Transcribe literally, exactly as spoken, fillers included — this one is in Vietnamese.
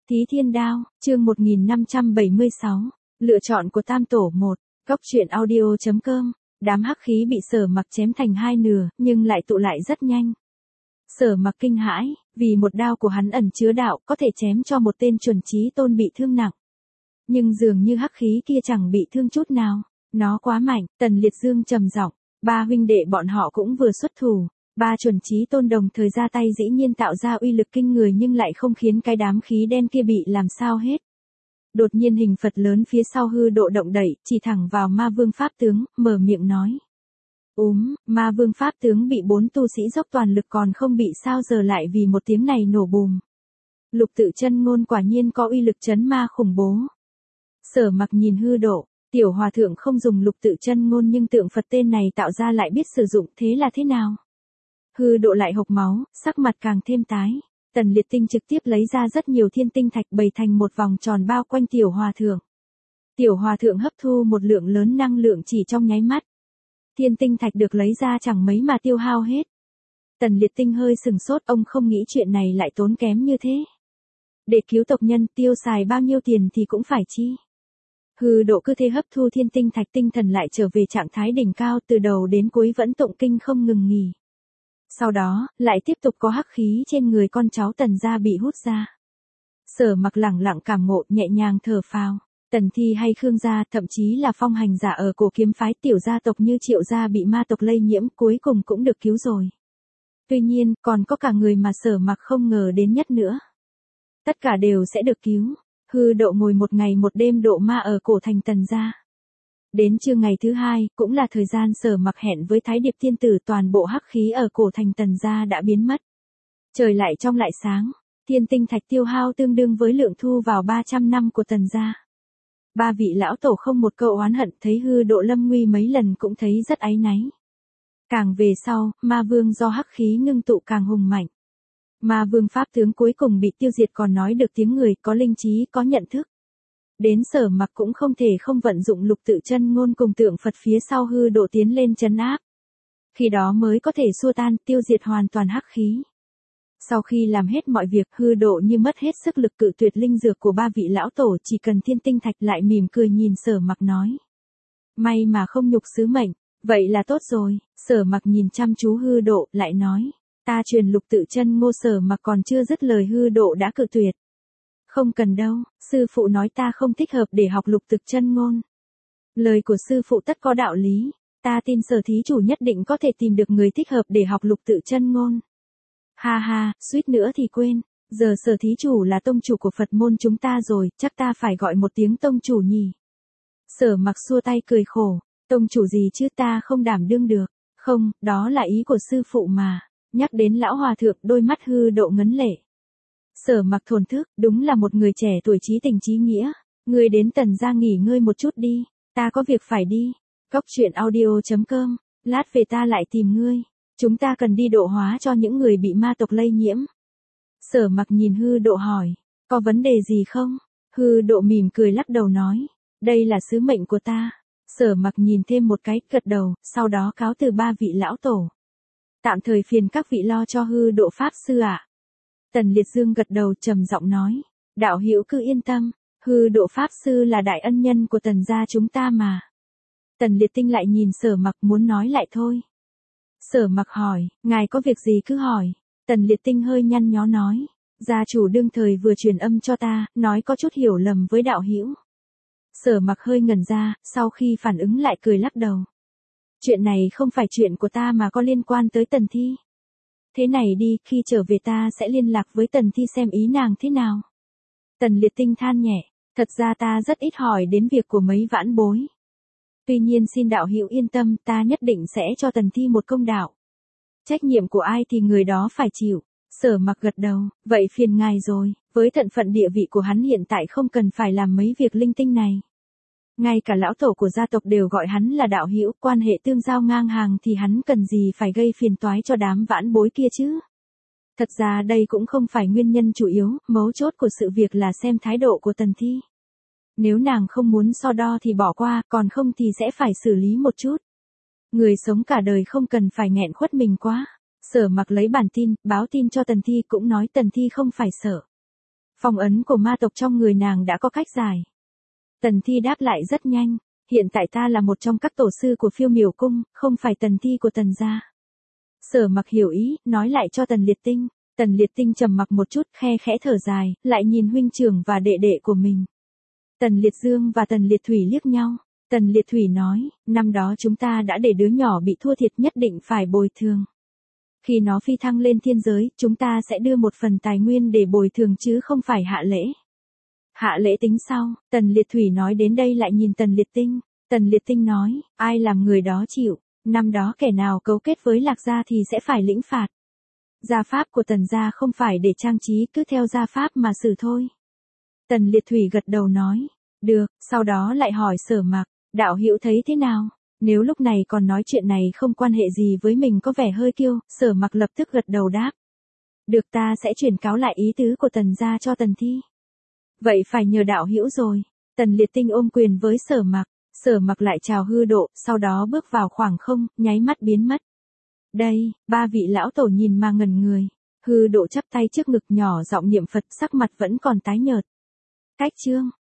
Thí Thiên Đao, chương một nghìn năm trăm bảy mươi sáu, lựa chọn của Tam Tổ một, góc truyện audio chấm com, đám hắc khí bị Sở Mặc chém thành hai nửa, nhưng lại tụ lại rất nhanh. Sở Mặc kinh hãi, vì một đao của hắn ẩn chứa đạo có thể chém cho một tên chuẩn chí tôn bị thương nặng. Nhưng dường như hắc khí kia chẳng bị thương chút nào, nó quá mạnh. Tần Liệt Dương trầm giọng, ba huynh đệ bọn họ cũng vừa xuất thủ. Ba chuẩn chí tôn đồng thời ra tay dĩ nhiên tạo ra uy lực kinh người nhưng lại không khiến cái đám khí đen kia bị làm sao hết. Đột nhiên hình Phật lớn phía sau hư độ động đẩy, chỉ thẳng vào ma vương pháp tướng, mở miệng nói. Úm, ma vương pháp tướng bị bốn tu sĩ dốc toàn lực còn không bị sao giờ lại vì một tiếng này nổ bùm. Lục tự chân ngôn quả nhiên có uy lực chấn ma khủng bố. Sở Mặc nhìn hư độ, tiểu hòa thượng không dùng lục tự chân ngôn nhưng tượng Phật tên này tạo ra lại biết sử dụng, thế là thế nào? Hư độ lại hộc máu, sắc mặt càng thêm tái. Tần Liệt Tinh trực tiếp lấy ra rất nhiều thiên tinh thạch bày thành một vòng tròn bao quanh tiểu hòa thượng. Tiểu hòa thượng hấp thu một lượng lớn năng lượng chỉ trong nháy mắt. Thiên tinh thạch được lấy ra chẳng mấy mà tiêu hao hết. Tần Liệt Tinh hơi sừng sốt, ông không nghĩ chuyện này lại tốn kém như thế. Để cứu tộc nhân tiêu xài bao nhiêu tiền thì cũng phải chi. Hư độ cứ thế hấp thu thiên tinh thạch, tinh thần lại trở về trạng thái đỉnh cao, từ đầu đến cuối vẫn tụng kinh không ngừng nghỉ. Sau đó, lại tiếp tục có hắc khí trên người con cháu Tần gia bị hút ra. Sở Mặc lẳng lặng cảm ngộ, nhẹ nhàng thở phào. Tần Thi hay Khương gia, thậm chí là phong hành giả ở cổ kiếm phái tiểu gia tộc như Triệu gia bị ma tộc lây nhiễm cuối cùng cũng được cứu rồi. Tuy nhiên, còn có cả người mà Sở Mặc không ngờ đến nhất nữa. Tất cả đều sẽ được cứu. Hư độ ngồi một ngày một đêm độ ma ở cổ thành Tần gia. Đến trưa ngày thứ hai, cũng là thời gian Sở Mặc hẹn với Thái Điệp Tiên Tử, toàn bộ hắc khí ở cổ thành Tần gia đã biến mất. Trời lại trong lại sáng, thiên tinh thạch tiêu hao tương đương với lượng thu vào ba trăm năm của Tần gia. Ba vị lão tổ không một câu oán hận, thấy hư độ lâm nguy mấy lần cũng thấy rất áy náy. Càng về sau, ma vương do hắc khí ngưng tụ càng hùng mạnh. Ma vương pháp tướng cuối cùng bị tiêu diệt còn nói được tiếng người, có linh trí, có nhận thức. Đến Sở Mặc cũng không thể không vận dụng lục tự chân ngôn cùng tượng Phật phía sau hư độ tiến lên trấn áp. Khi đó mới có thể xua tan, tiêu diệt hoàn toàn hắc khí. Sau khi làm hết mọi việc, hư độ như mất hết sức lực cự tuyệt linh dược của ba vị lão tổ, chỉ cần thiên tinh thạch, lại mỉm cười nhìn Sở Mặc nói. May mà không nhục sứ mệnh, vậy là tốt rồi. Sở Mặc nhìn chăm chú hư độ, lại nói. Ta truyền lục tự chân ngô. Sở Mặc còn chưa dứt lời hư độ đã cự tuyệt. Không cần đâu, sư phụ nói ta không thích hợp để học lục tự chân ngôn. Lời của sư phụ tất có đạo lý, ta tin Sở thí chủ nhất định có thể tìm được người thích hợp để học lục tự chân ngôn. Ha ha, suýt nữa thì quên, giờ Sở thí chủ là tông chủ của Phật môn chúng ta rồi, chắc ta phải gọi một tiếng tông chủ nhỉ. Sở Mặc xua tay cười khổ, tông chủ gì chứ, ta không đảm đương được. Không, đó là ý của sư phụ mà. Nhắc đến lão hòa thượng, đôi mắt hư độ ngấn lệ. Sở Mặc thổn thức, đúng là một người trẻ tuổi trí tình trí nghĩa. Ngươi đến Tần gia nghỉ ngơi một chút đi, ta có việc phải đi. Góc truyện audio chấm com, lát về ta lại tìm ngươi. Chúng ta cần đi độ hóa cho những người bị ma tộc lây nhiễm. Sở Mặc nhìn hư độ hỏi, có vấn đề gì không? Hư độ mỉm cười lắc đầu nói, đây là sứ mệnh của ta. Sở Mặc nhìn thêm một cái, gật đầu, sau đó cáo từ ba vị lão tổ. Tạm thời phiền các vị lo cho hư độ pháp sư ạ. À? Tần Liệt Dương gật đầu trầm giọng nói, đạo hữu cứ yên tâm, hư độ pháp sư là đại ân nhân của Tần gia chúng ta mà. Tần Liệt Tinh lại nhìn Sở Mặc muốn nói lại thôi. Sở Mặc hỏi, ngài có việc gì cứ hỏi. Tần Liệt Tinh hơi nhăn nhó nói, gia chủ đương thời vừa truyền âm cho ta, nói có chút hiểu lầm với đạo hữu. Sở Mặc hơi ngẩn ra, sau khi phản ứng lại cười lắc đầu. Chuyện này không phải chuyện của ta mà có liên quan tới Tần Thi. Thế này đi, khi trở về ta sẽ liên lạc với Tần Thi xem ý nàng thế nào. Tần Liệt Tinh than nhẹ, thật ra ta rất ít hỏi đến việc của mấy vãn bối. Tuy nhiên xin đạo hữu yên tâm, ta nhất định sẽ cho Tần Thi một công đạo. Trách nhiệm của ai thì người đó phải chịu. Sở Mặc gật đầu, vậy phiền ngài rồi, với thân phận địa vị của hắn hiện tại không cần phải làm mấy việc linh tinh này. Ngay cả lão tổ của gia tộc đều gọi hắn là đạo hữu, quan hệ tương giao ngang hàng thì hắn cần gì phải gây phiền toái cho đám vãn bối kia chứ. Thật ra đây cũng không phải nguyên nhân chủ yếu, mấu chốt của sự việc là xem thái độ của Tần Thi. Nếu nàng không muốn so đo thì bỏ qua, còn không thì sẽ phải xử lý một chút. Người sống cả đời không cần phải nghẹn khuất mình quá. Sở Mặc lấy bản tin, báo tin cho Tần Thi, cũng nói Tần Thi không phải sợ. Phong ấn của ma tộc trong người nàng đã có cách giải. Tần Thi đáp lại rất nhanh, hiện tại ta là một trong các tổ sư của Phiêu Miểu Cung, không phải Tần Thi của Tần gia. Sở Mặc hiểu ý, nói lại cho Tần Liệt Tinh. Tần Liệt Tinh trầm mặc một chút, khe khẽ thở dài, lại nhìn huynh trưởng và đệ đệ của mình. Tần Liệt Dương và Tần Liệt Thủy liếc nhau. Tần Liệt Thủy nói, năm đó chúng ta đã để đứa nhỏ bị thua thiệt, nhất định phải bồi thường. Khi nó phi thăng lên thiên giới, chúng ta sẽ đưa một phần tài nguyên để bồi thường chứ không phải hạ lễ. Hạ lễ tính sau, Tần Liệt Thủy nói đến đây lại nhìn Tần Liệt Tinh. Tần Liệt Tinh nói, ai làm người đó chịu, năm đó kẻ nào cấu kết với Lạc gia thì sẽ phải lĩnh phạt. Gia pháp của Tần gia không phải để trang trí, cứ theo gia pháp mà xử thôi. Tần Liệt Thủy gật đầu nói, được, sau đó lại hỏi Sở Mặc, đạo hữu thấy thế nào? Nếu lúc này còn nói chuyện này không quan hệ gì với mình có vẻ hơi kiêu, Sở Mặc lập tức gật đầu đáp. Được, ta sẽ chuyển cáo lại ý tứ của Tần gia cho Tần Thi. Vậy phải nhờ đạo hữu rồi. Tần Liệt Tinh ôm quyền với Sở Mặc, Sở Mặc lại chào hư độ, sau đó bước vào khoảng không, nháy mắt biến mất. Đây, ba vị lão tổ nhìn mà ngẩn người. Hư độ chắp tay trước ngực nhỏ giọng niệm Phật, sắc mặt vẫn còn tái nhợt. Cách chương